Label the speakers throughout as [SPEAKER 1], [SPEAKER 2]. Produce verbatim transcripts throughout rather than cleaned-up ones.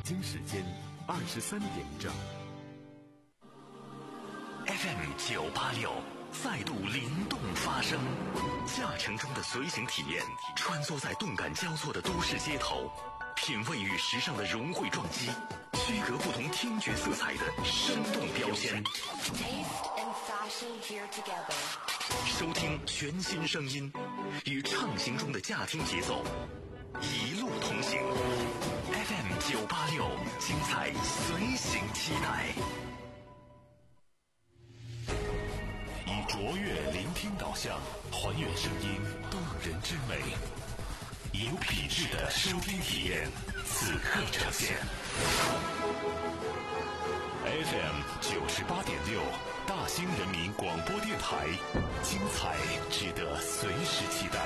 [SPEAKER 1] 京时间二十三点整。
[SPEAKER 2] F M 九八六再度灵动发声，驾乘中的随行体验，穿梭在动感交错的都市街头，品味与时尚的融汇撞击，区隔不同听觉色彩的生动标签。收听全新声音，与畅行中的驾听节奏，一路同行。F M 九八六，精彩随行期待。以卓越聆听导向，还原声音动人之美，以有品质的收听体验，此刻呈现。F M 九十八点六，大兴人民广播电台，精彩值得随时期待。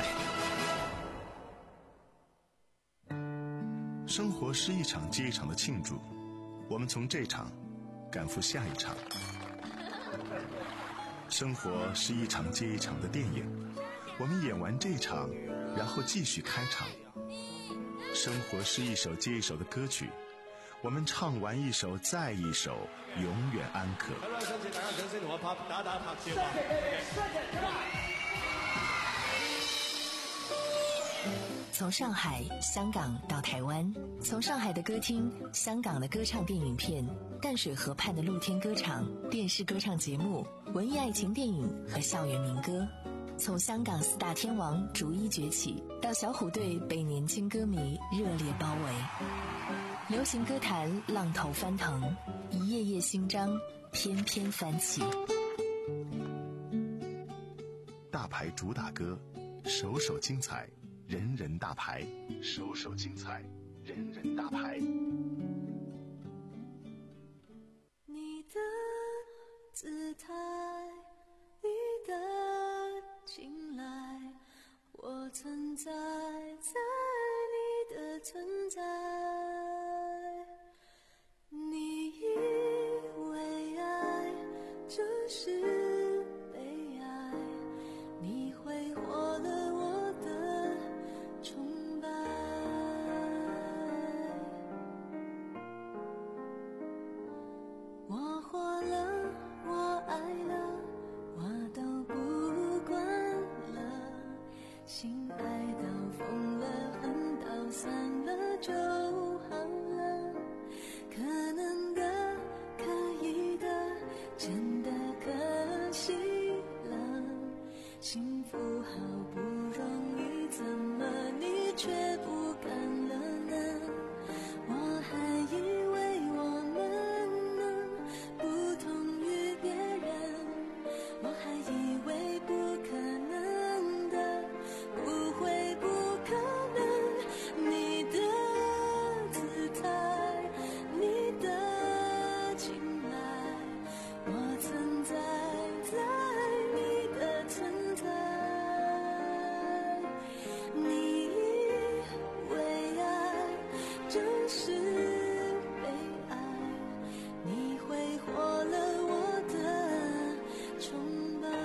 [SPEAKER 3] 生活是一场接一场的庆祝，我们从这场赶赴下一场。生活是一场接一场的电影，我们演完这场，然后继续开场。生活是一首接一首的歌曲，我们唱完一首再一首，永远安可。
[SPEAKER 4] 从上海、香港到台湾，从上海的歌厅、香港的歌唱电影片、淡水河畔的露天歌场、电视歌唱节目、文艺爱情电影和校园民歌，从香港四大天王逐一崛起，到小虎队被年轻歌迷热烈包围，流行歌坛浪头翻腾，一页页新章翩翩翻起。
[SPEAKER 3] 大牌主打歌，首首精彩，人人大牌，首首精彩，人人大牌。
[SPEAKER 5] 你的姿态，你的青睐，我存在在你的存在。你以为爱就是被爱，你挥霍了我的崇拜。我活了，我爱了，我都不管了，心爱到疯了，恨到散了就好了，可能的，可以的，真的可惜了，幸福好不容易，怎么你却不敢了呢？我还以为我们能不同于别人，我还以为不可能的，不会不可能。你的姿态，你的青睐，我存在在你的存在。你以为爱就是被爱，你挥霍了我的崇拜。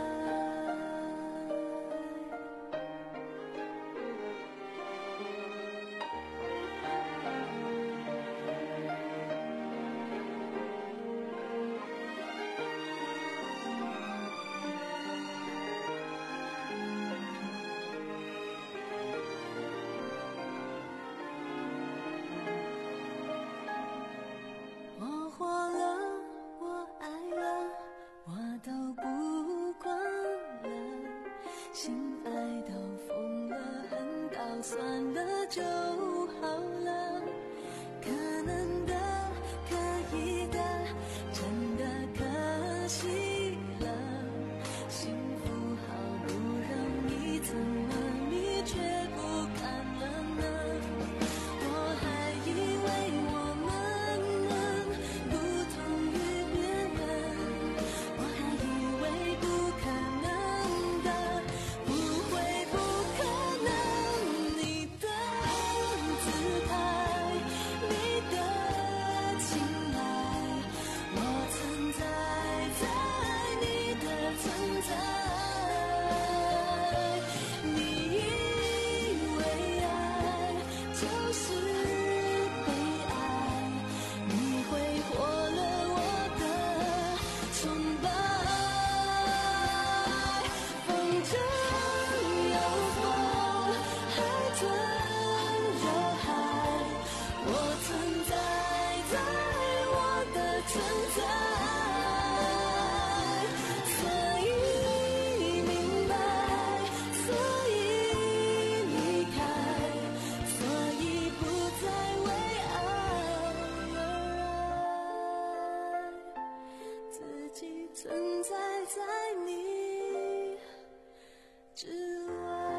[SPEAKER 5] 我活了，我爱了，我都不管了，心爱到疯了，恨到算了就好了，可能的，可以的，真的可惜了，幸福好不容易，怎么你却不敢了呢？我还以为我们能不同于别人，我还以为不可能的，不会不可能。你的存在。所以明白，所以离开，所以不再为爱而爱，自己存在在你之外。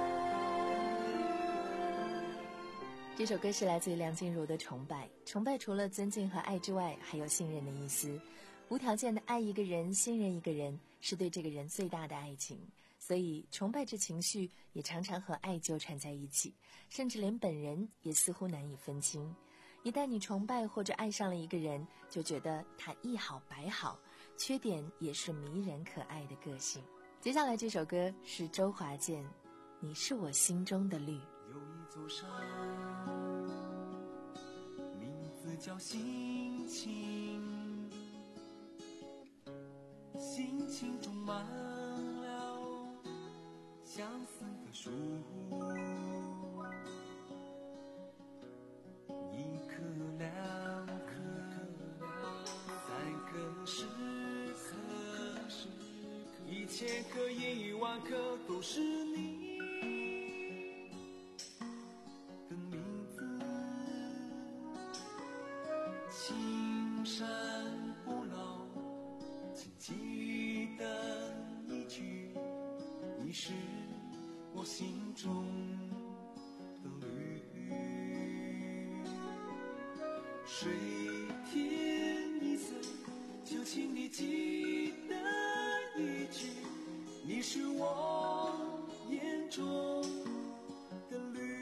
[SPEAKER 4] 这首歌是来自于梁静茹的《崇拜》。崇拜除了尊敬和爱之外，还有信任的意思。无条件的爱一个人，信任一个人，是对这个人最大的爱情。所以崇拜这情绪也常常和爱纠缠在一起，甚至连本人也似乎难以分清。一旦你崇拜或者爱上了一个人，就觉得他一好百好，缺点也是迷人可爱的个性。接下来这首歌是周华健，《你是我心中的绿》。
[SPEAKER 6] 有一座山，名字叫心情，心情种满了相思的树，一颗两颗三颗十颗一千颗一万颗都是你的名字，青山不老，请记得一句，你是我心中的绿。水天一色，就请你记得一句，你是我眼中的绿。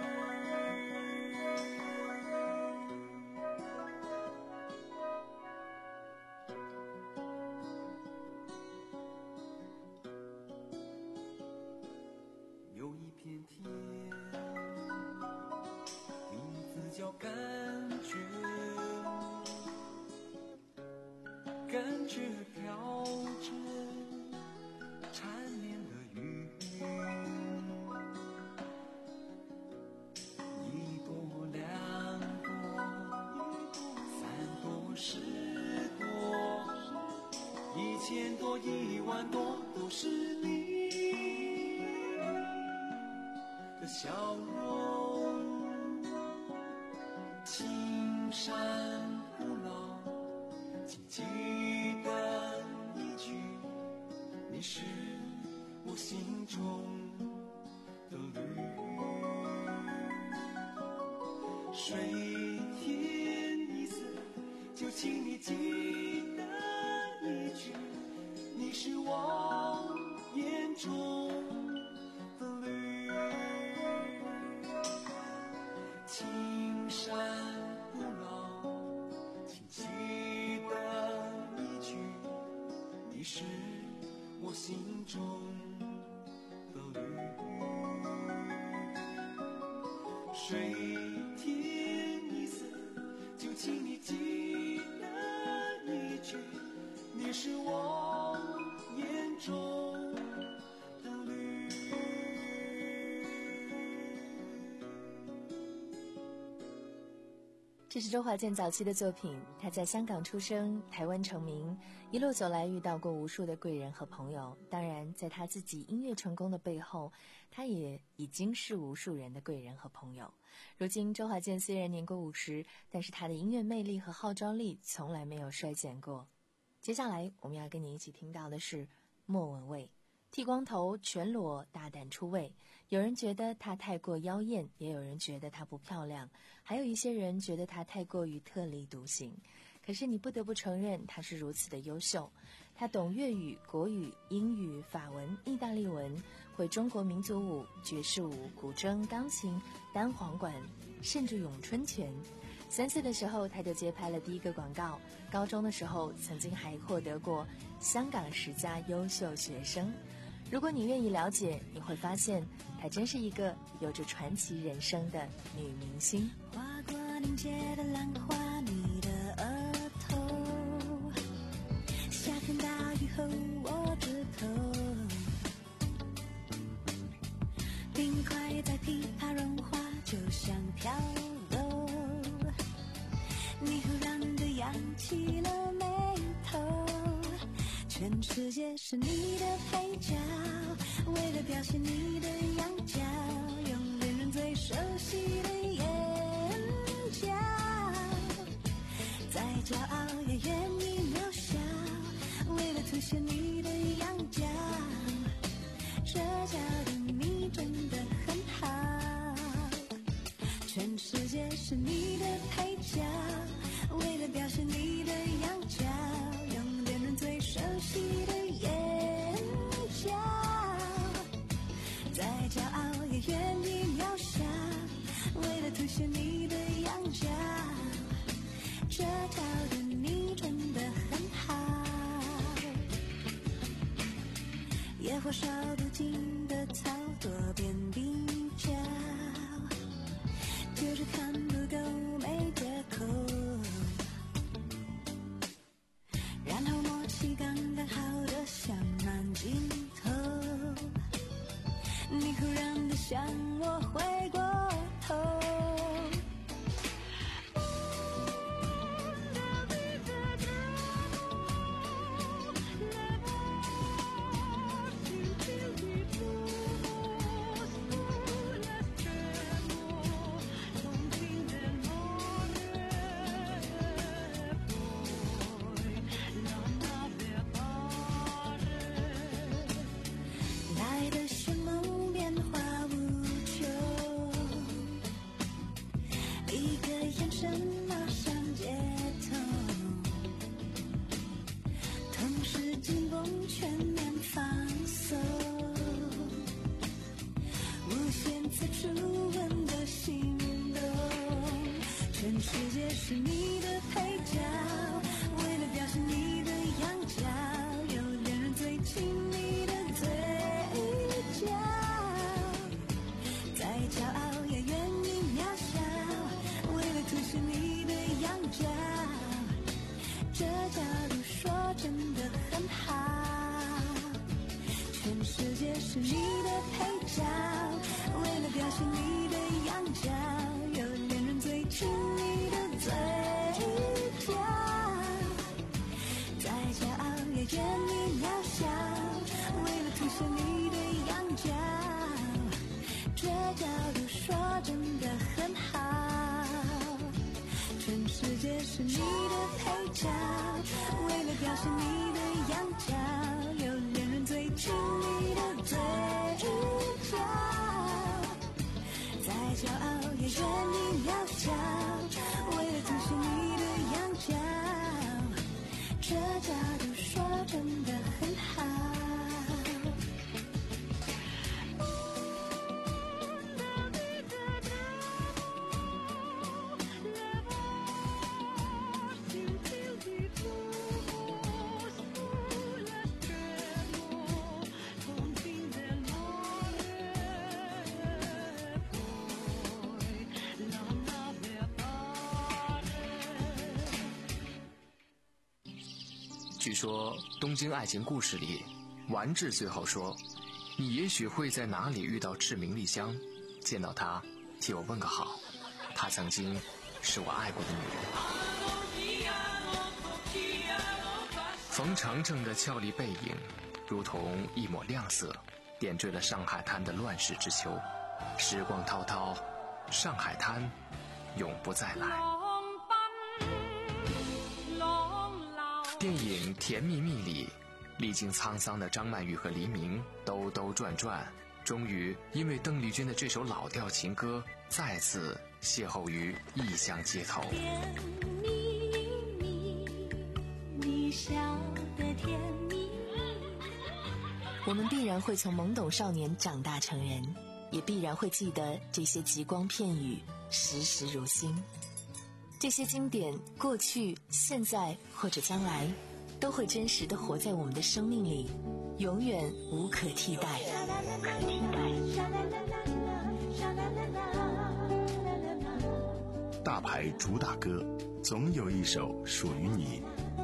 [SPEAKER 6] 有一片天，名字叫感觉，感觉飘着缠绵的云，一朵两朵三朵十朵一千多一万多都是你的笑容，青山不老，请记得一句，你是我心中的绿。水天一色，就请你记得一句，你是我眼中的绿。青山不老，请记得一句，你是我心中的绿。水天一色，就请你记得一句，你是我眼中的绿。
[SPEAKER 4] 这是周华健早期的作品，他在香港出生，台湾成名，一路走来遇到过无数的贵人和朋友。当然，在他自己音乐成功的背后，他也已经是无数人的贵人和朋友。如今，周华健虽然年过五十，但是他的音乐魅力和号召力从来没有衰减过。接下来，我们要跟你一起听到的是莫文蔚。剃光头，全裸，大胆出位。有人觉得她太过妖艳，也有人觉得她不漂亮，还有一些人觉得她太过于特立独行。可是你不得不承认，她是如此的优秀。她懂粤语、国语、英语、法文、意大利文，会中国民族舞、爵士舞、古筝、钢琴、单簧管，甚至咏春拳。三岁的时候，她就接拍了第一个广告。高中的时候，曾经还获得过香港十佳优秀学生。如果你愿意了解，你会发现她真是一个有着传奇人生的女明星。
[SPEAKER 5] 划过凝结的浪花，你的额头，夏天大雨后我指头，冰块在噼啪融化，就像飘柔，你忽然地扬起了眉全世界是你的配角，为了表现你的样角，用恋人最熟悉的眼角，再骄傲也愿意渺小，为了凸显你的样角，这角的你真的很好。全世界是你的配角，为了表现你的样角，用恋人最熟悉的眼角，再骄傲也愿意渺小，为了凸显你的样角，这角的你真的很好。野火烧不尽的草，多边比较，就是看不够没借口，然后默契刚刚好的像慢镜头，你忽然的向我回过头，来的旋梦变化无穷，一个眼神马上接通，同时紧绷全面放松，无限次初吻的心动，全世界是你的配角，为了表现你的样角，有恋人最亲密的嘴角，再骄傲也愿意渺小，为了凸显你的样角，这角度说真的很好。全世界是你的配角，为了表现你的样角，有恋人最亲密的嘴角，再骄傲也愿意渺小，为了凸显你的样角，这角度说真的很好。全世界是你的配角，为了表现你的样角，有恋人最亲密的嘴角，再骄傲也愿意渺小，为了凸显你的样角，这角度说真的很好。
[SPEAKER 7] 据说《东京爱情故事》里，丸治最后说：“你也许会在哪里遇到赤名莉香，见到她，替我问个好。她曾经是我爱过的女人。”冯程程的俏丽背影，如同一抹亮色，点缀了上海滩的乱世之秋。时光滔滔，上海滩永不再来。电影《甜蜜蜜》里，历经沧桑的张曼玉和黎明兜兜转转，终于因为邓丽君的这首老调情歌，再次邂逅于异乡街头。
[SPEAKER 5] 甜蜜蜜，你笑得甜蜜。
[SPEAKER 4] 我们必然会从懵懂少年长大成人，也必然会记得这些极光片语，时时如新。这些经典，过去、现在或者将来，都会真实地活在我们的生命里，永远无可替代。
[SPEAKER 3] 大牌主打歌，总有一首属于你。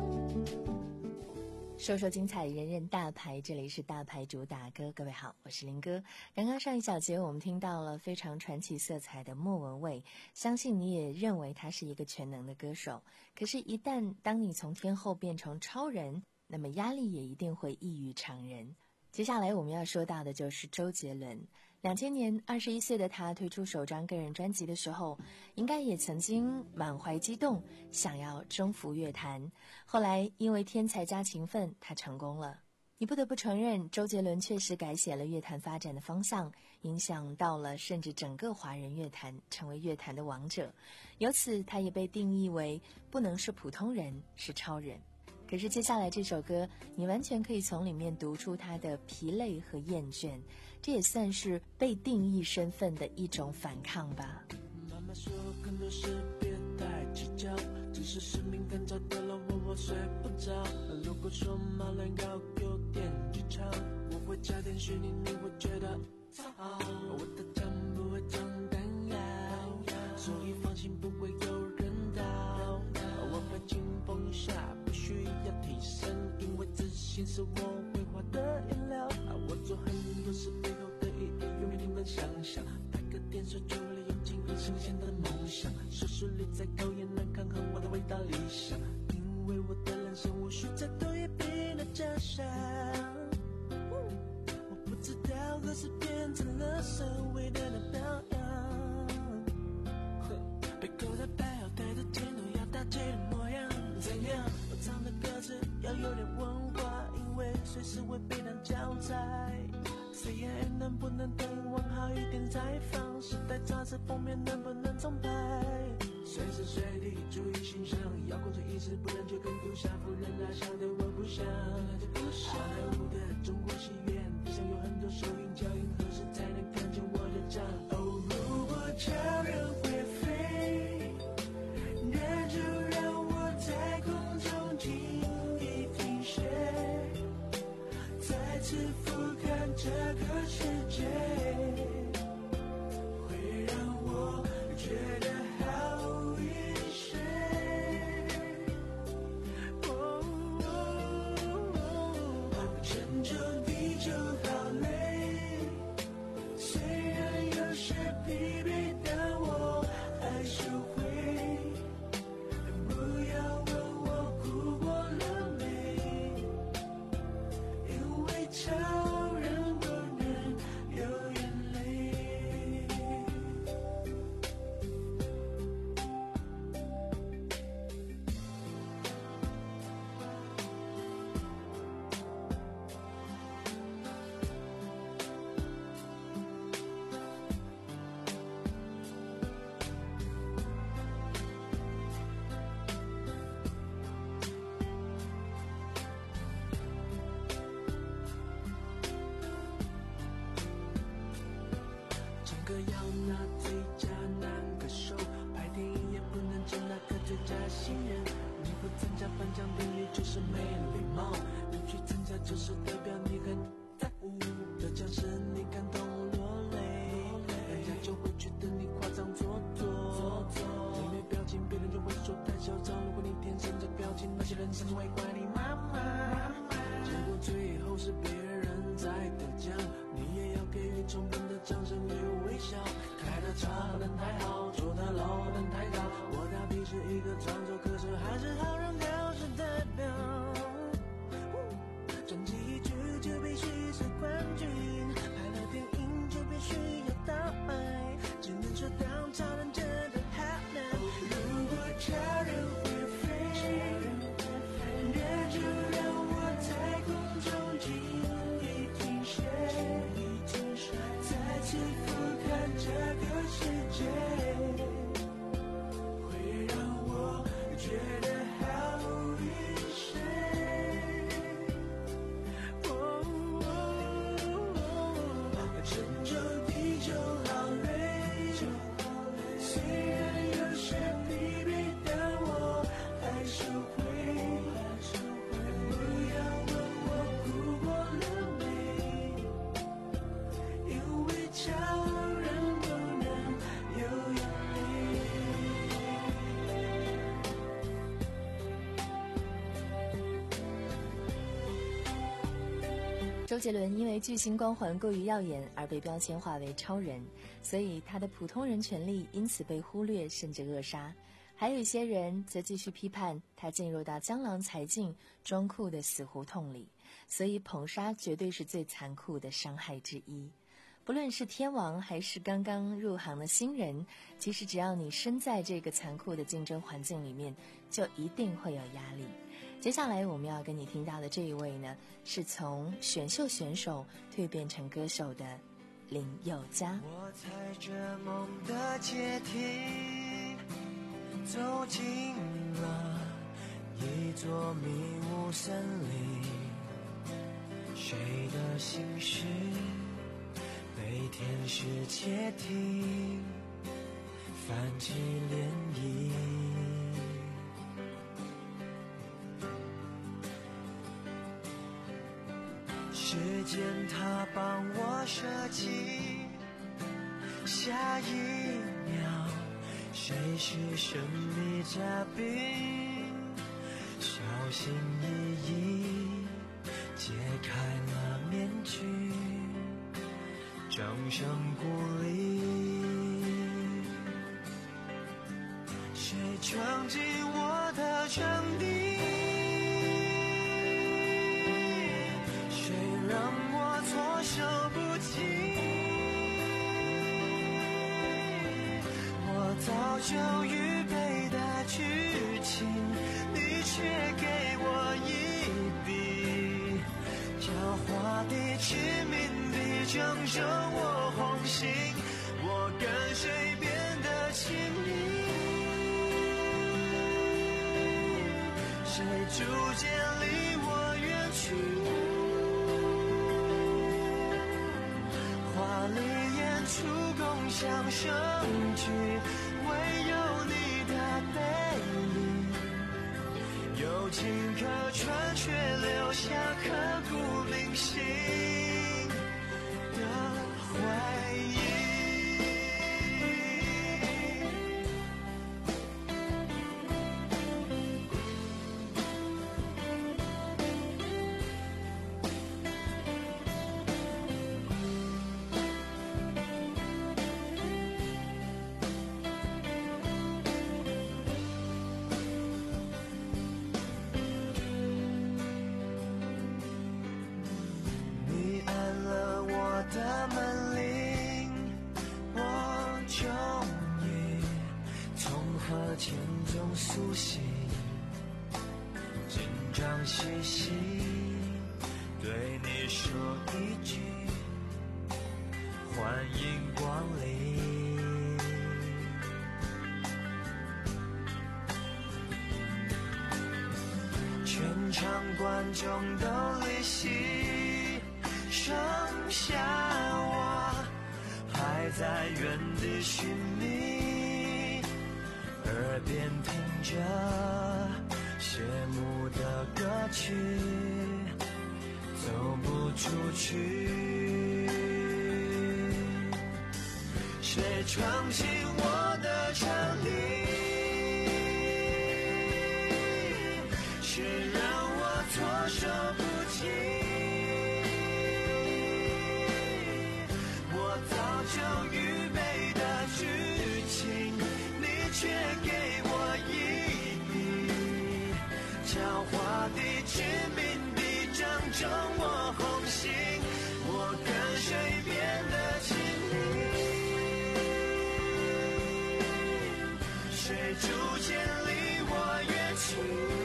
[SPEAKER 4] 说说精彩，人人大牌，这里是大牌主打歌。各位好，我是林哥。刚刚上一小节我们听到了非常传奇色彩的莫文蔚，相信你也认为他是一个全能的歌手。可是一旦当你从天后变成超人， 那么压力也一定会异于常人。接下来我们要说到的就是周杰伦。两千年二十一岁的他推出首张个人专辑的时候，应该也曾经满怀激动，想要征服乐坛。后来因为天才加勤奋，他成功了。你不得不承认，周杰伦确实改写了乐坛发展的方向，影响到了甚至整个华人乐坛，成为乐坛的王者。由此他也被定义为不能是普通人，是超人。可是接下来这首歌，你完全可以从里面读出他的疲累和厌倦，这也算是被定义身份的一种反抗吧。
[SPEAKER 6] 妈妈说更多事别太计较，只是使命感找到了我我睡不着。如果说马乱要有点技巧，我会加点虚拟，你会觉得糟。我的枪不会装弹药，所以放心不会有人倒。我会紧绷一下，不需要提升，因为自信是我绘画的颜料。我做很多事背后的意义远比你们想象，拍个电视就利用尽力实现的梦想，收视率再高也难抗衡我的伟大理想，因为我的人生无需再多也比那假象。我不知道何时变成了所谓的那表扬，被扣在背后对着镜头要大气的模样，怎样？我唱的歌词要有点文化，因为随时会被当教材。C N N 能不能等往好一点再放？时代杂志封面能不能重拍？随时随地注意形象，要控制意识，不然就跟不下夫人啊，想的我不想。好莱坞的中国戏院，地上有很多收音脚印，何时才能看见我的账？哦，如果超人会飞，那就让我在空中静一停歇，再次俯瞰这个世界，会让我觉得好一些。哦哦，拯救地球好累，虽然有时疲惫，但我还是会。不要问我哭过了没，因为超人不能有眼泪。唱歌要拿最佳男歌手，拍电影也不能只拿个最佳新人。你不参加颁奖典礼就是没礼貌，你去参加就是代表你很在乎。得奖时你感动落泪，人家就会觉得你夸张做作。你没表情，别人就会说太嚣张。如果你天生这表情，那些人甚至会怪你妈妈。结果最后是别人在得奖，你也要给予充分的掌声与微笑。开的车不能太好，住的楼不能太高。我到底是一个创作歌手，还是好人好事代表？专辑一出就必须是冠军，拍了电影就必须要大卖，只能说当超人真的好难。如果超人会飞，那就让我在空中静一停歇，再次俯瞰这个世界，会让我觉得好一些。哦哦，拯救地球好累，虽然有时疲惫，但我还是会。不要问我哭过了没，因为超人不能有眼泪。
[SPEAKER 4] 周杰伦因为巨星光环过于耀眼而被标签化为超人，所以他的普通人权利因此被忽略甚至扼杀。 还有一些人则继续批判他进入到江郎才尽装酷的死胡同里，所以捧杀绝对是最残酷的伤害之一。不论是天王还是刚刚入行的新人，其实只要你身在这个残酷的竞争环境里面，就一定会有压力。接下来我们要跟你听到的这一位呢，是从选秀选手蜕变成歌手的林宥嘉。
[SPEAKER 6] 我踩着梦的阶梯，走进了一座迷雾森林，谁的心事被天使窃听，泛起涟漪。时间它帮我设计，下一秒谁是神秘嘉宾，小心翼翼解开了面具，掌声鼓励，谁闯进我的场地，谁让我措手不及，我早就预备的剧情，你却给我一笔狡猾的致命的拯救我红心，我跟谁变得亲密，谁逐渐离我远去，华丽演出共享盛举，唯有你的背影有情可传，却留下刻骨铭心的回忆。的门铃，我终于从河潜中苏醒，紧张兮兮对你说一句欢迎光临，全场观众都离席，剩下我还在原地寻觅，耳边听着谢幕的歌曲，走不出去，谁闯进我的场地，谁让我措手不及，就预备的剧情，你却给我一笔狡猾的致命的正中我红心，我跟谁变得亲密，谁逐渐离我远去，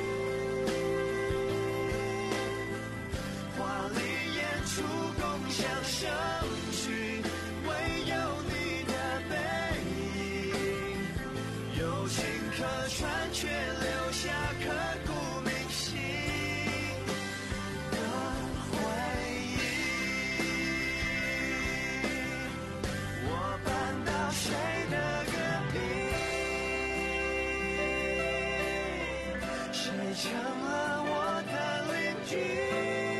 [SPEAKER 6] 华丽演出共享盛举，唯有你的背影有情可传，却留下刻骨铭心的回忆。我搬到谁的隔壁，谁成了我的邻居，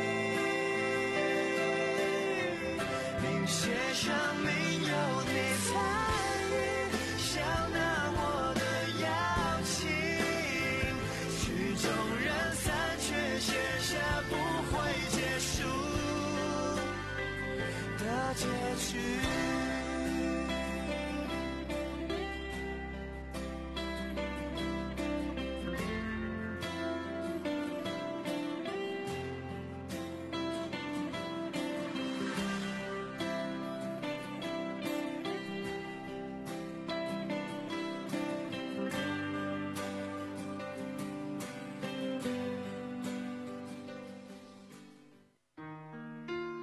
[SPEAKER 6] 写上名有你参与，想拿我的邀请，曲终人散，却写下不会结束的结局。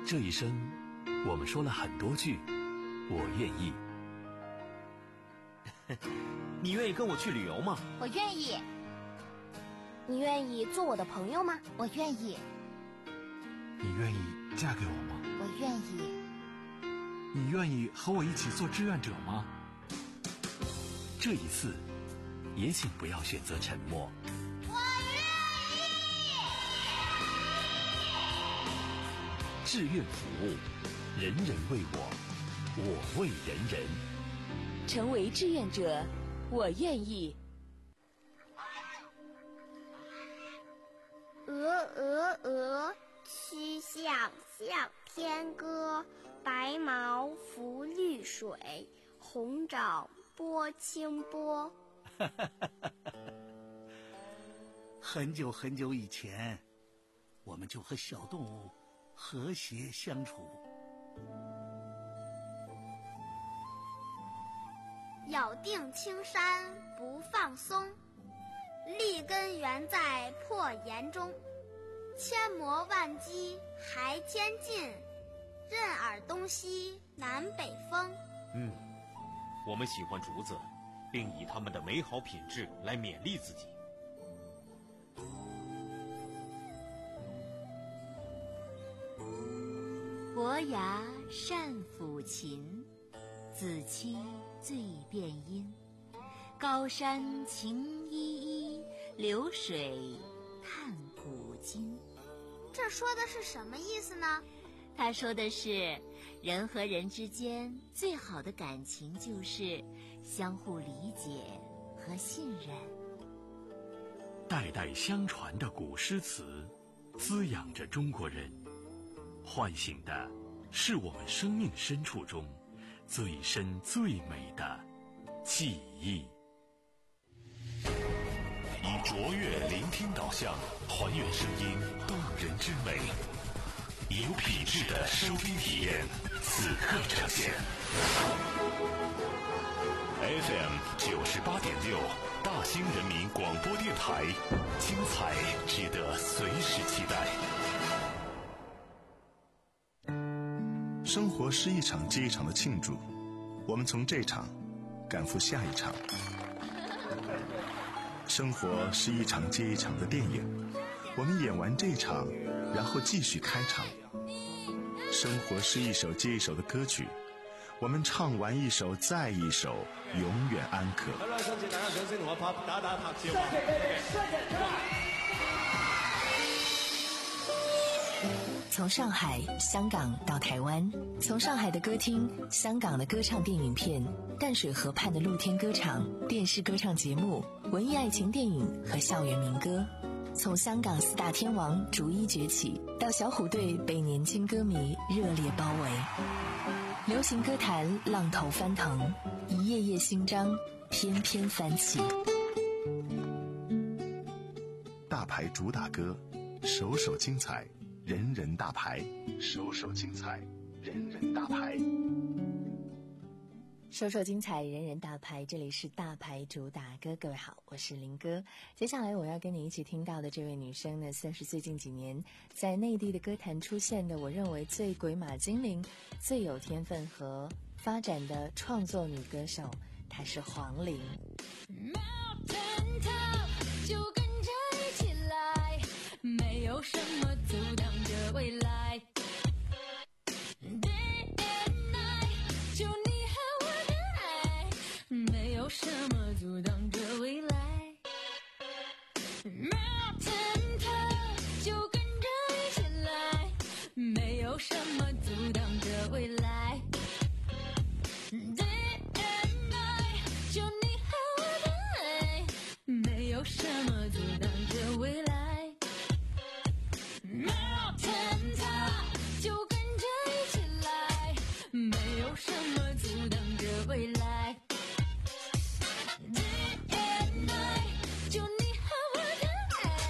[SPEAKER 1] 这一生，我们说了很多句我愿意。
[SPEAKER 8] 你愿意跟我去旅游吗？
[SPEAKER 9] 我愿意。你愿意做我的朋友吗？我愿意。
[SPEAKER 10] 你愿意嫁给我吗？
[SPEAKER 9] 我愿意。
[SPEAKER 10] 你愿意和我一起做志愿者吗？
[SPEAKER 1] 这一次，也请不要选择沉默。
[SPEAKER 9] 我愿意。
[SPEAKER 1] 志愿服务，人人为我，我为人人。
[SPEAKER 4] 成为志愿者，我愿意。
[SPEAKER 11] 鹅鹅鹅，曲项向天歌。白毛浮绿水，红掌拨清波。
[SPEAKER 12] 很久很久以前，我们就和小动物和谐相处。
[SPEAKER 11] 咬定青山不放松，立根原在破岩中。千磨万击还坚劲，任尔东西南北风。
[SPEAKER 8] 嗯，我们喜欢竹子，并以它们的美好品质来勉励自己。
[SPEAKER 13] 伯牙善抚琴，子期最辨音。高山晴依依，流水探古今。
[SPEAKER 11] 这说的是什么意思呢？
[SPEAKER 13] 他说的是，人和人之间最好的感情就是相互理解和信任。
[SPEAKER 1] 代代相传的古诗词，滋养着中国人，唤醒的是我们生命深处中最深最美的记忆。以卓越聆听导向，还原声音动人之美。有品质的收听体验，此刻呈现。F M 九十八点六，大兴人民广播电台，精彩值得随时期待。
[SPEAKER 3] 生活是一场接一场的庆祝，我们从这场赶赴下一场。生活是一场接一场的电影，我们演完这场，然后继续开场。生活是一首接一首的歌曲，我们唱完一首再一首，永远安可。
[SPEAKER 4] 从上海、香港到台湾，从上海的歌厅、香港的歌唱电影片、淡水河畔的露天歌场、电视歌唱节目、文艺爱情电影和校园民歌，从香港四大天王逐一崛起，到小虎队被年轻歌迷热烈包围，流行歌坛浪头翻腾，一页页新章翩翩翻起。
[SPEAKER 3] 大牌主打歌，首首精彩，人人大牌，首首精彩，人人大牌。
[SPEAKER 4] 首首精彩，人人大牌，这里是大牌主打歌。各位好，我是林哥。接下来我要跟你一起听到的这位女生呢，算是最近几年在内地的歌坛出现的我认为最鬼马精灵、最有天分和发展的创作女歌手，她是黄龄。
[SPEAKER 5] 就跟着一起来，没有什么阻挡着未来。Day and night， 就你和我的爱，没有什么阻挡着未来。Mountain top， 就跟着一起来，没有什么阻挡着未来。Day and night， 就你和我的爱，没有什么阻挡着未来。Mountain top， 就跟着一起来，没有什么阻挡着未来。Day and night， 就你和我的爱，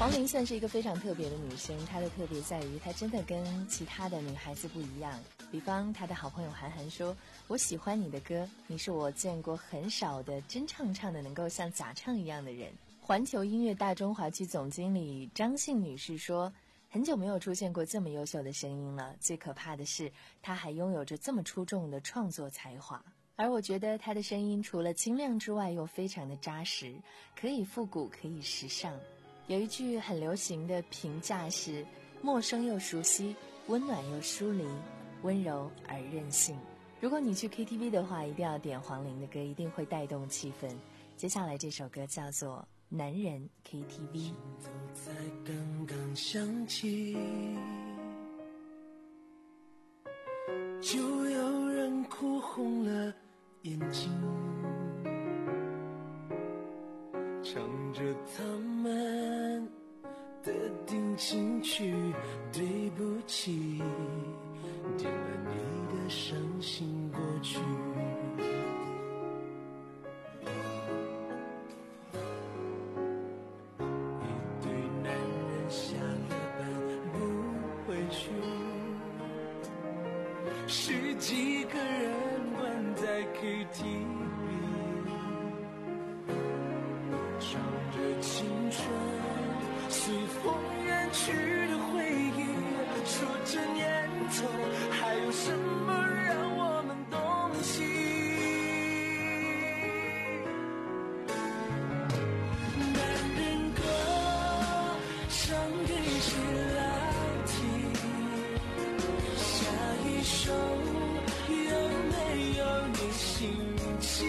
[SPEAKER 4] 黄龄算是一个非常特别的女生，她的特别在于她真的跟其他的女孩子不一样。比方她的好朋友韩寒说，我喜欢你的歌，你是我见过很少的真唱唱的能够像假唱一样的人。环球音乐大中华区总经理张信女士说，很久没有出现过这么优秀的声音了，最可怕的是她还拥有着这么出众的创作才华。而我觉得她的声音除了清亮之外又非常的扎实，可以复古可以时尚。有一句很流行的评价是，陌生又熟悉，温暖又疏离，温柔而任性。如果你去 K T V 的话，一定要点黄龄的歌，一定会带动气氛。接下来这首歌叫做《男人 K T V》。
[SPEAKER 6] 走在刚刚响起，就有人哭红了眼睛，唱着他们的定情曲，对不起，点了你的伤心过去。一对男人下了班不回去，十几个人关在 K T V， 唱着青春随风远去的回忆，说这年头还有什么让我们动心。男人歌唱给谁来听？下一首有没有你心情？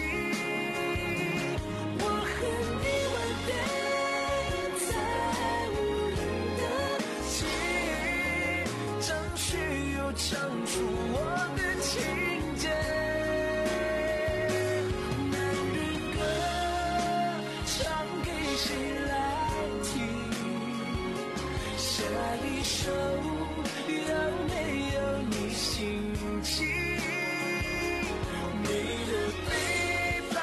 [SPEAKER 6] 我和你吻别在无人的街，张学友唱出我的情节。男人歌唱给谁来听？下一首有没有你心情？你的背包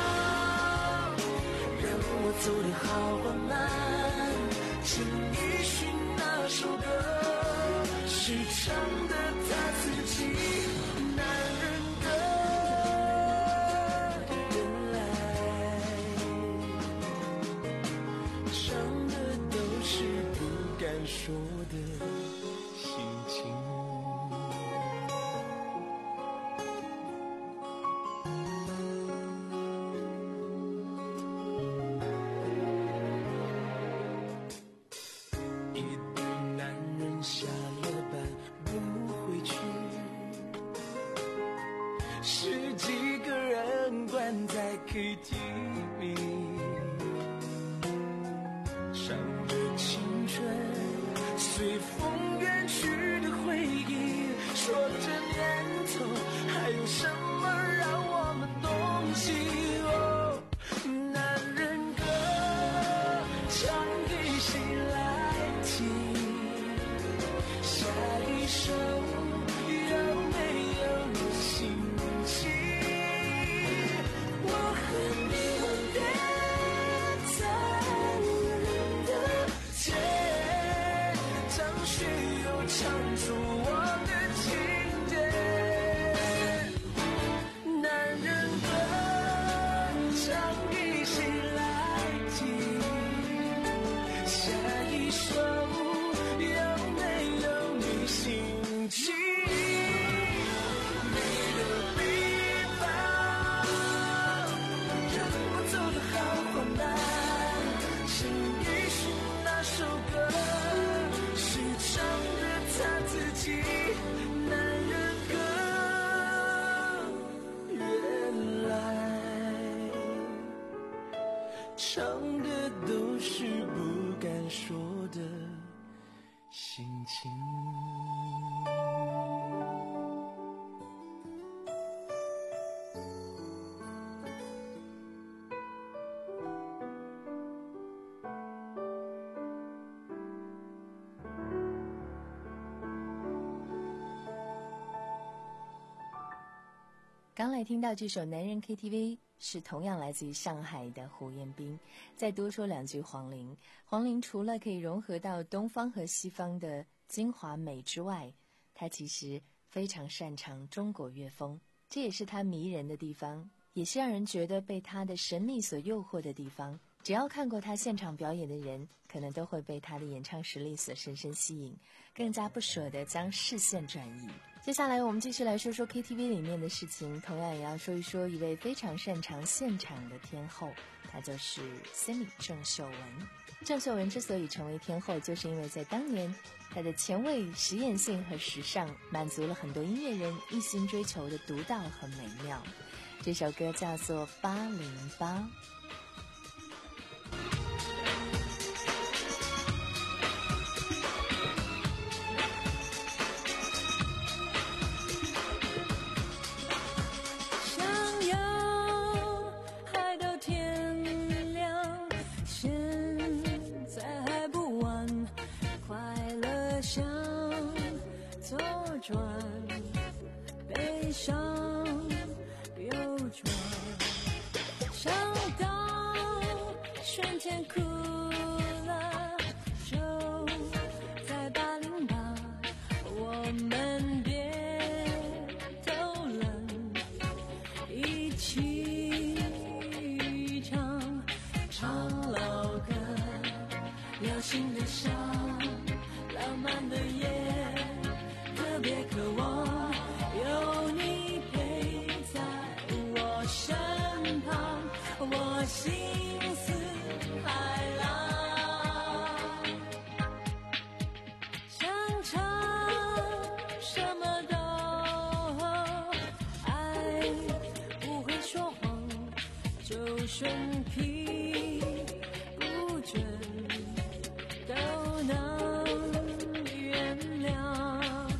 [SPEAKER 6] 让我走得好缓慢，请依循那首歌，是唱的他自己。男人歌原来唱的都是不敢说的心情。一对男人下了班不回去，十几个人关在 K T V， 唱着青春随风远去的回忆，说这年头还有什么让我们动心。哦，男人歌唱给谁来听？下一首有没有你心情？我和你吻别在无人的街，张学友唱出我的情节。男人歌唱给谁来听？下一首有没有你心情？你的臂膀让我走得好缓慢，请依循那首歌，是唱着他自己。男人歌原来唱的都是不敢说的心情。
[SPEAKER 4] 刚来听到这首《男人 K T V》， 是同样来自于上海的胡彦斌。再多说两句黄龄，黄龄除了可以融合到东方和西方的精华美之外，他其实非常擅长中国乐风，这也是他迷人的地方，也是让人觉得被他的神秘所诱惑的地方。只要看过他现场表演的人，可能都会被他的演唱实力所深深吸引，更加不舍得将视线转移。接下来我们继续来说说 K T V 里面的事情，同样也要说一说一位非常擅长现场的天后，她就是 Sammy 郑秀文。郑秀文之所以成为天后，就是因为在当年她的前卫、实验性和时尚，满足了很多音乐人一心追求的独到和美妙。这首歌叫做八零八。
[SPEAKER 5] 生僻不准都能原谅。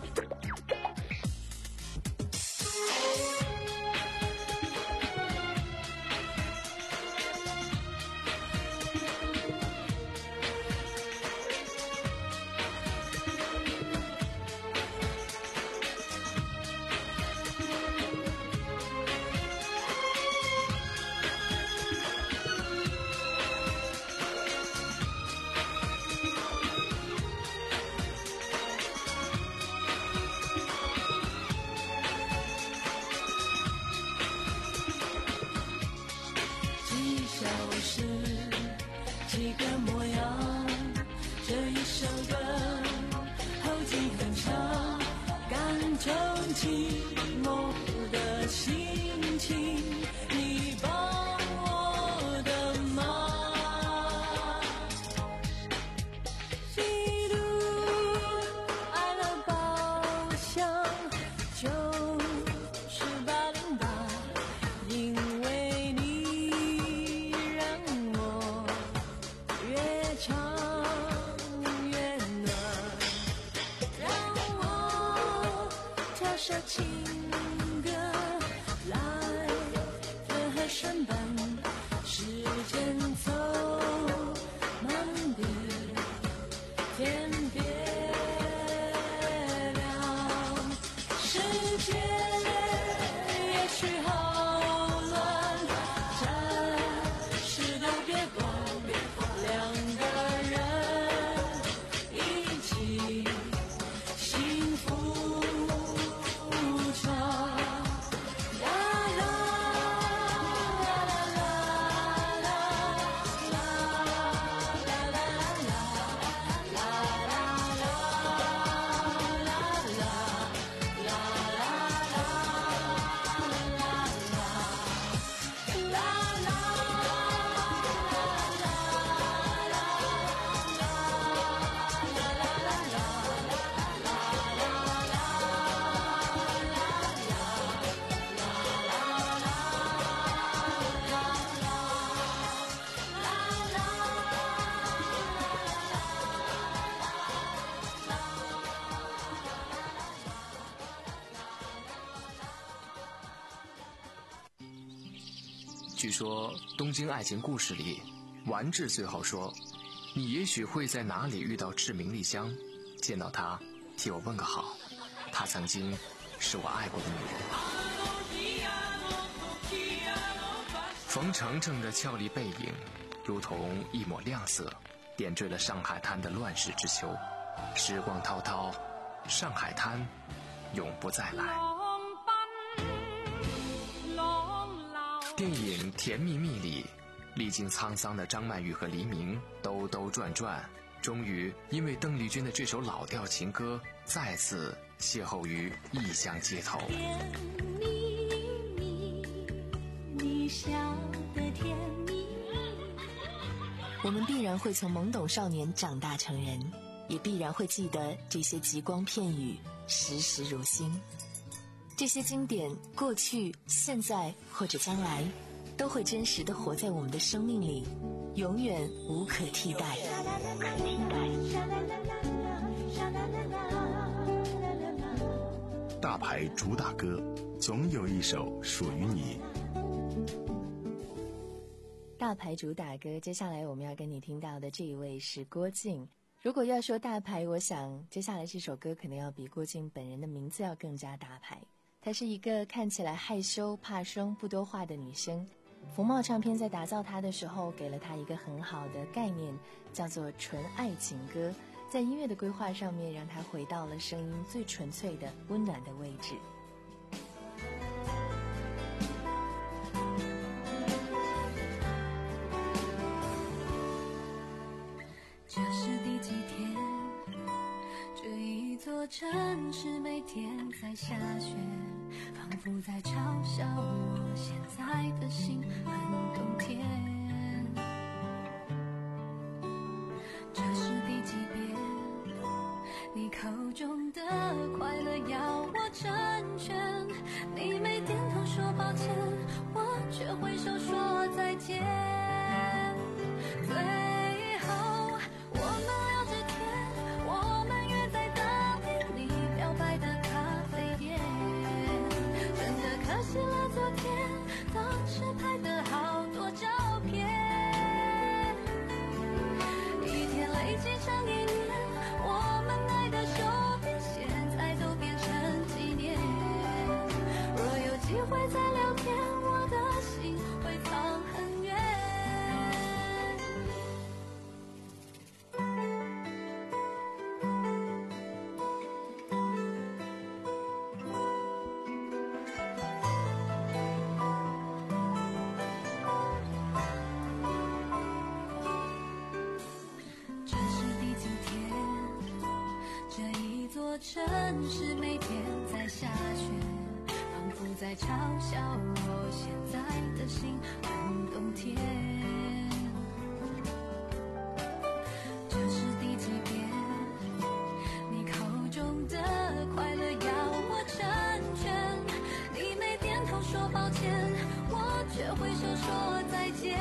[SPEAKER 5] 几个模样，这一首歌后劲很长，感受寂寞的心情，你帮我的忙。一路爱了包厢，就是八零八，因为你让我越唱越暖，让我跳首情歌来和和声伴，时间走慢点，天别亮，世界也许好乱，暂时都别管，两个人一起幸福唱，啦啦啦啦啦啦啦啦啦
[SPEAKER 7] 据说《东京爱情故事》里，丸治最后说：“你也许会在哪里遇到志明丽香，见到她，替我问个好。她曾经是我爱过的女人。” 冯程程的俏丽背影如同一抹亮色，点缀了上海滩的乱世之秋。时光滔滔，上海滩永不再来。电影《甜蜜蜜》里，历经沧桑的张曼玉和黎明兜兜转转，终于因为邓丽君的这首老调情歌再次邂逅于异乡街头。
[SPEAKER 5] 甜蜜蜜，你笑得甜蜜。
[SPEAKER 4] 我们必然会从懵懂少年长大成人，也必然会记得这些极光片语，时时如新。这些经典，过去、现在或者将来，都会真实地活在我们的生命里，永远无可替代。
[SPEAKER 3] 大牌主打歌，总有一首属于你。
[SPEAKER 4] 大牌主打歌，接下来我们要跟你听到的这一位是郭靖。如果要说大牌，我想接下来这首歌可能要比郭靖本人的名字要更加大牌。她是一个看起来害羞、怕生、不多话的女生。福茂唱片在打造她的时候，给了她一个很好的概念，叫做纯爱情歌。在音乐的规划上面，让她回到了声音最纯粹的、温暖的位置。
[SPEAKER 5] 这是第几天？这一座城市每天在下雪，仿佛在嘲笑我现在的心很冬天。这是第几遍？你口中的快乐要我成全，你没点头说抱歉，我却挥手说再见。最后我们聊着天，我们约在当天你表白的咖啡店，真的可惜了昨天当时拍的好多照片，一天累积成一年，我们爱的手边现在都变成纪念。若有机会再聊天，我的心会藏很远。这是第几天？这一座城市每天在下雪，仿佛在嘲笑我现在的心很冬天。这是第几遍？你口中的快乐要我成全，你没点头说抱歉，我却挥手说再见。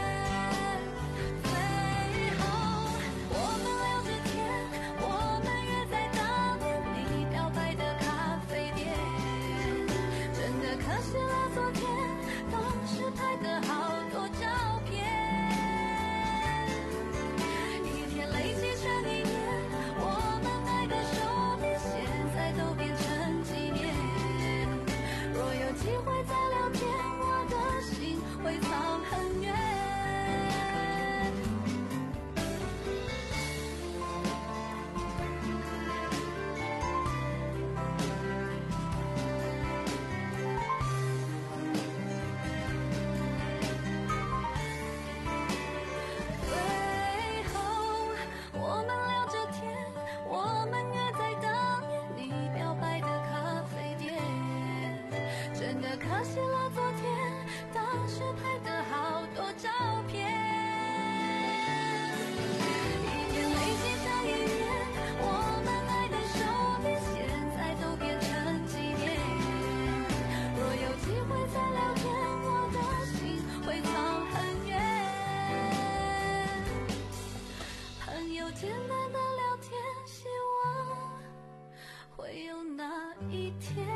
[SPEAKER 5] 拍的好多照片，一天累积成一年，我们爱的手边现在都变成纪念。若有机会再聊天，我的心会藏很远。可惜了昨天当时拍的好多照片，一天累积成一年，我们爱的手边现在都变成纪念。若有机会再聊天，我的心会藏很远。朋友简单的聊天，希望会有那一天。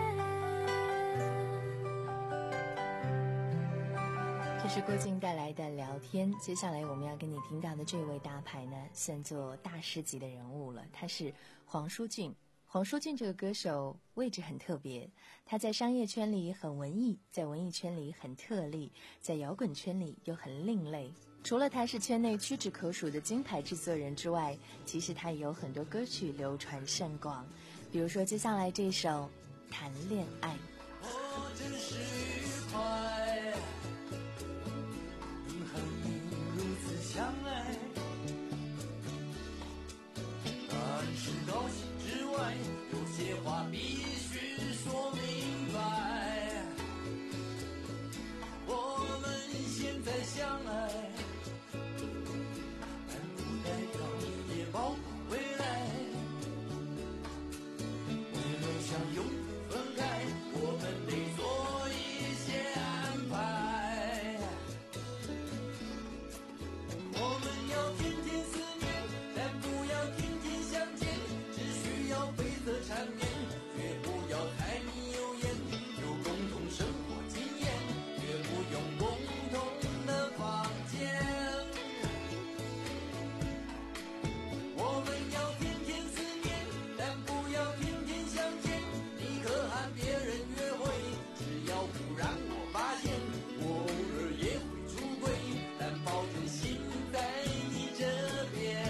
[SPEAKER 4] 这是郭靖带来的聊天。接下来我们要跟你听到的这位大牌呢，算作大师级的人物了。他是黄舒骏， 黄舒骏这个歌手位置很特别，他在商业圈里很文艺，在文艺圈里很特例，在摇滚圈里又很另类。除了他是圈内屈指可数的金牌制作人之外，其实他也有很多歌曲流传甚广，比如说接下来这首《谈恋爱》。
[SPEAKER 6] 我真是愉快，和你如此相爱，但是高兴之外，有些话必须说明白。我们现在相爱，但不代表也包括未来。为了相拥分开，我们得做一些安排。我们要天天思念，但不要天天相见，只需要悱恻缠绵，绝不要柴米油盐，有共同生活经验，绝不用共同的房间。我们要天天思念，但不要天天相见，你可和别人约会，只要不让我发现，我偶尔也会出轨，但保证心在你这边。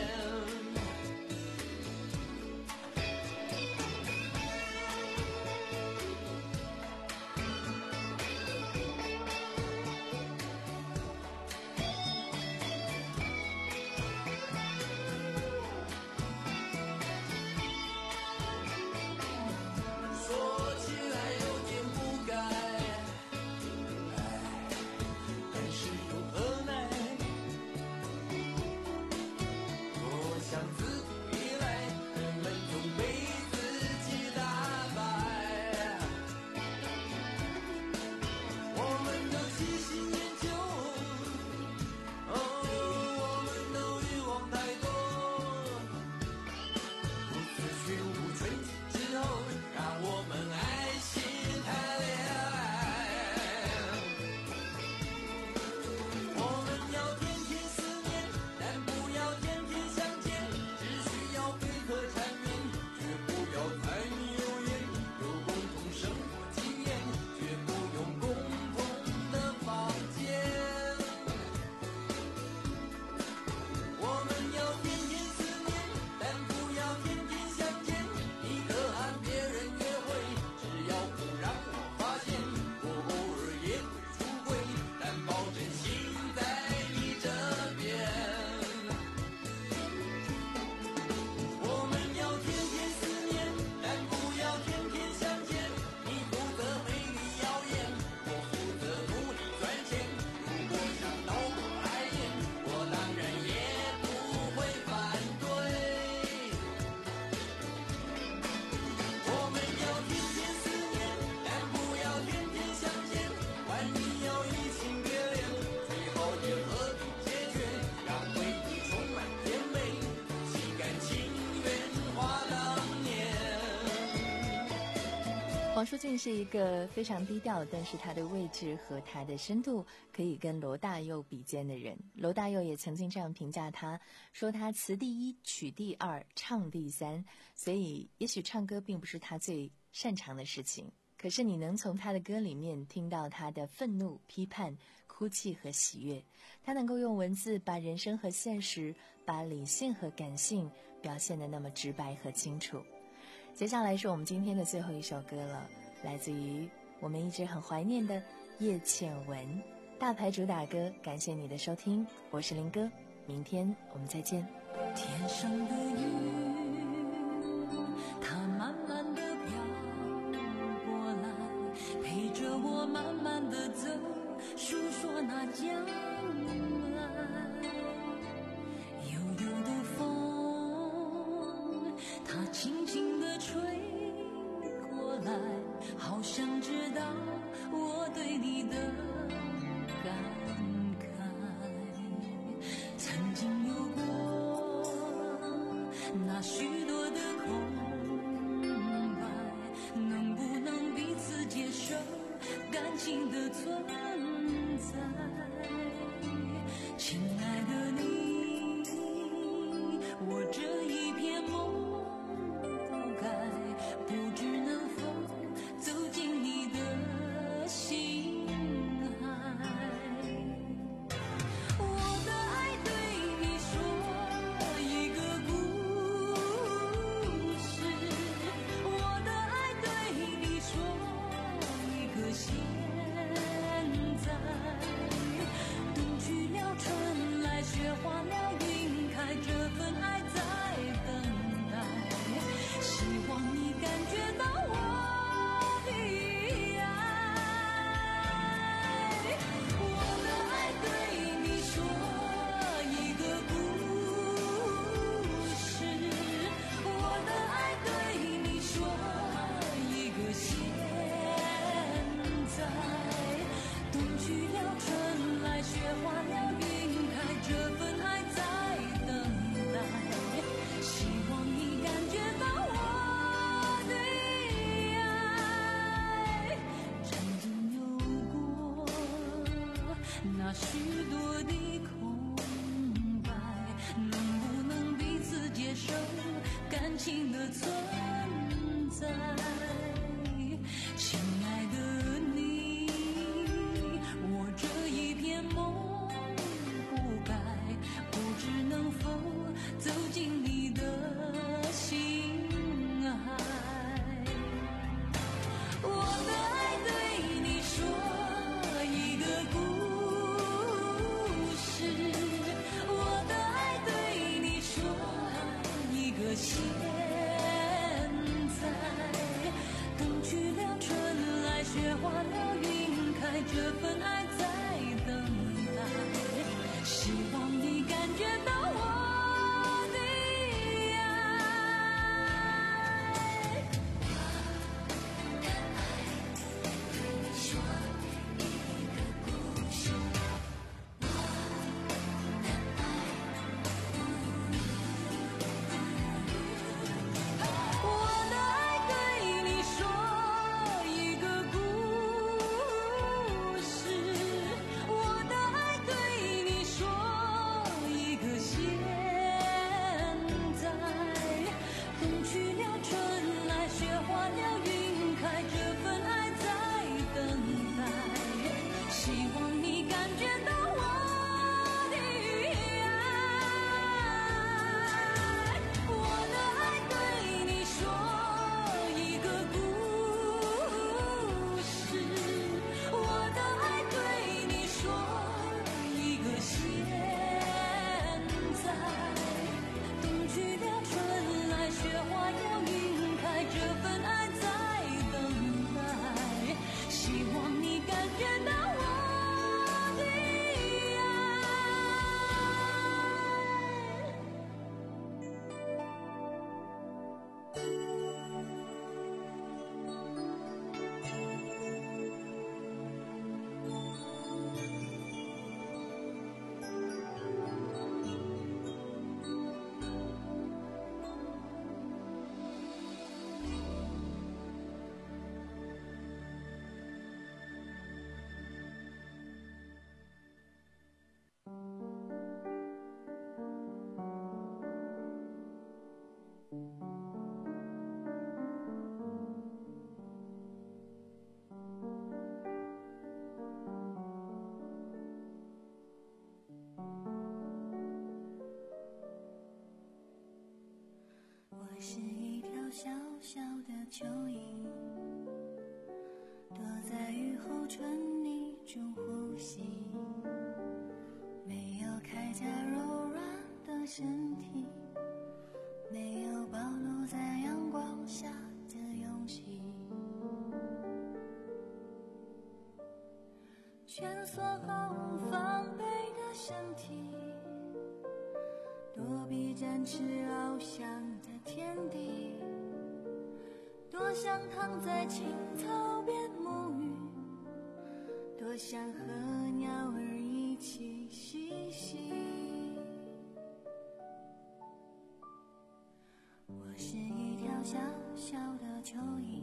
[SPEAKER 6] 说起来有点不该，但是又何奈？多想自古以来，人们总被自己打败。我们都细心研究，哦，我们都欲望太多。如此虚无纯净之后，让我们爱心谈恋爱。我们要天天思念，但不要天天相见，只需要悱恻缠绵，绝不要柴米油盐，有共同生活经验，绝不用共同的房间。我们要天天思念，但不要天天相见，你可和别人约会，只要不让我发现，我偶尔也会出轨，但保证心在你这边。我们要天天思念，但不要天天相见，你负责美丽耀眼，我负责努力赚钱，如果想倒果来言，我当然也不会反对。我们要天天思念，但不要天天相见，万一要移情别恋，最好也和平解决，让回忆充满甜美，心甘情愿话当年。
[SPEAKER 4] 黄舒骏是一个非常低调，但是他的位置和他的深度可以跟罗大佑比肩的人。罗大佑也曾经这样评价他，说他词第一，曲第二，唱第三，所以也许唱歌并不是他最擅长的事情，可是你能从他的歌里面听到他的愤怒、批判、哭泣和喜悦。他能够用文字把人生和现实，把理性和感性表现得那么直白和清楚。接下来是我们今天的最后一首歌了，来自于我们一直很怀念的叶倩文，大牌主打歌。感谢你的收听，我是林哥，明天我们再见。
[SPEAKER 5] 天上的云，它慢慢地飘过来，陪着我慢慢地走，诉说那将来。悠悠的风，它轻轻地吹过来，好像知道我对你的感慨。曾经有过那许多的空白，能不能彼此接受感情的存在？亲爱的你，我这一片梦不该多的空白，能不能彼此接受感情的存在？亲爱的你，我这一片梦不该，不知能否走进你的心海。我的爱对你说一个故事，我的爱对你说一个现在。冬去了，春来，雪化了，云开，这份爱在等待。希望你感觉到我的爱。我的爱对你说一个故事，我的爱，我的爱对你说一个故事，我的爱对你说一个现在。冬去了，春来，雪化了，云开，这份爱在等待。希望你感觉到我的爱。我的爱对你说一个故事，我的爱对你说一个现在。冬去了，春来，雪化了，云开，这份爱在等待。希望你感觉到我的爱。我是一条小小的蚯蚓，躲在雨后春泥中呼吸，没有铠甲柔软的身体，没有暴露在阳光下的勇气，蜷缩毫无防备的身体，躲避展翅翱翔的天地，多想躺在青草边沐浴，多想和鸟儿一起嬉戏。我是一条小小的蚯蚓，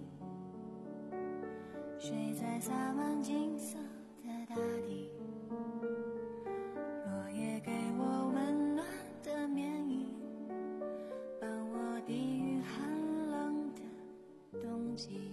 [SPEAKER 5] 睡在洒满金色的大地，落叶给我温暖的棉衣，帮我抵御寒冷的冬季。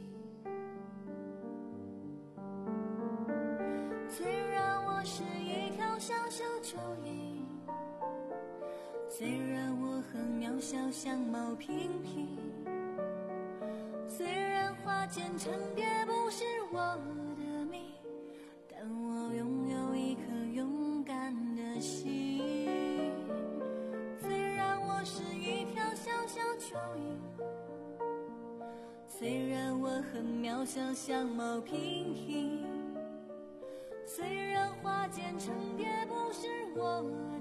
[SPEAKER 5] 虽然我是一条小小蚯蚓，虽然我很渺小像毛萍萍，虽然花间成蝶不是我的命，但我拥有一颗勇敢的心。虽然我是一条小小蚯蚓，虽然我很渺小像毛萍萍，虽然花间成蝶不是我